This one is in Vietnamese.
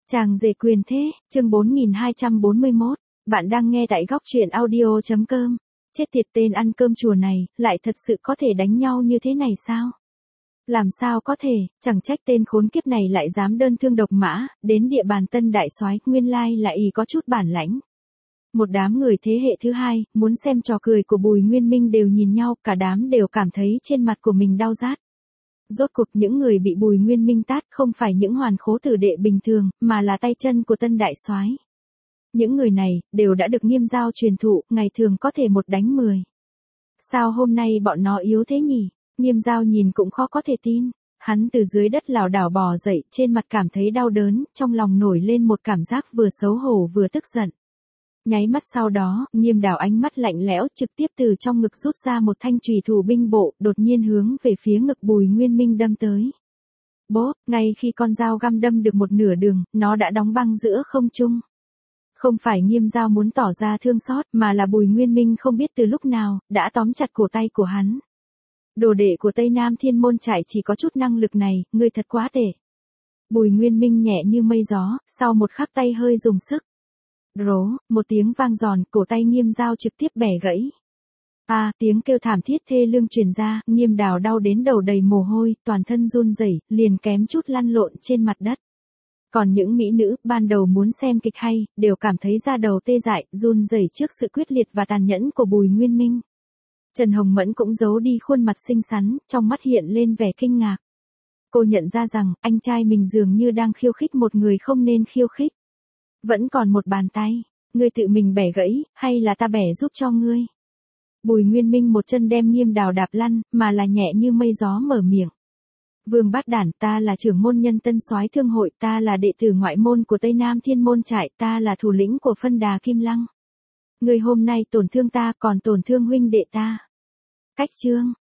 Chàng rể quyền thế, chương 4241, bạn đang nghe tại góc truyện audio.com. Chết tiệt, tên ăn cơm chùa này, lại thật sự có thể đánh nhau như thế này sao? Làm sao có thể, chẳng trách tên khốn kiếp này lại dám đơn thương độc mã, đến địa bàn Tân Đại Soái, nguyên lai là y có chút bản lãnh. Một đám người thế hệ thứ hai, muốn xem trò cười của Bùi Nguyên Minh đều nhìn nhau, cả đám đều cảm thấy trên mặt của mình đau rát. Rốt cuộc những người bị Bùi Nguyên Minh tát không phải những hoàn khố tử đệ bình thường, mà là tay chân của Tân Đại Soái. Những người này, đều đã được Nghiêm Giao truyền thụ, ngày thường có thể một đánh 10. Sao hôm nay bọn nó yếu thế nhỉ? Nghiêm Giao nhìn cũng khó có thể tin. Hắn từ dưới đất lảo đảo bò dậy, trên mặt cảm thấy đau đớn, trong lòng nổi lên một cảm giác vừa xấu hổ vừa tức giận. Nháy mắt sau đó, Nghiêm Đào ánh mắt lạnh lẽo, trực tiếp từ trong ngực rút ra một thanh chùy thủ binh bộ, đột nhiên hướng về phía ngực Bùi Nguyên Minh đâm tới. Bốp, ngay khi con dao găm đâm được một nửa đường, nó đã đóng băng giữa không trung. Không phải Nghiêm Giao muốn tỏ ra thương xót, mà là Bùi Nguyên Minh không biết từ lúc nào, đã tóm chặt cổ tay của hắn. Đồ đệ của Tây Nam Thiên Môn Trại chỉ có chút năng lực này, ngươi thật quá tệ. Bùi Nguyên Minh nhẹ như mây gió, sau một khắc tay hơi dùng sức. Rố, một tiếng vang giòn, cổ tay Nghiêm Giao trực tiếp bẻ gãy. Tiếng kêu thảm thiết thê lương truyền ra, Nghiêm Đào đau đến đầu đầy mồ hôi, toàn thân run rẩy, liền kém chút lăn lộn trên mặt đất. Còn những mỹ nữ, ban đầu muốn xem kịch hay, đều cảm thấy da đầu tê dại, run rẩy trước sự quyết liệt và tàn nhẫn của Bùi Nguyên Minh. Trần Hồng Mẫn cũng giấu đi khuôn mặt xinh xắn, trong mắt hiện lên vẻ kinh ngạc. Cô nhận ra rằng, anh trai mình dường như đang khiêu khích một người không nên khiêu khích. Vẫn còn một bàn tay, ngươi tự mình bẻ gãy, hay là ta bẻ giúp cho ngươi? Bùi Nguyên Minh một chân đem Nghiêm Đào đạp lăn, mà là nhẹ như mây gió mở miệng. Vương Bát Đản, ta là trưởng môn nhân Tân Soái Thương hội, ta là đệ tử ngoại môn của Tây Nam Thiên Môn Trại, ta là thủ lĩnh của phân đà Kim Lăng. Ngươi hôm nay tổn thương ta, còn tổn thương huynh đệ ta. Cách chương,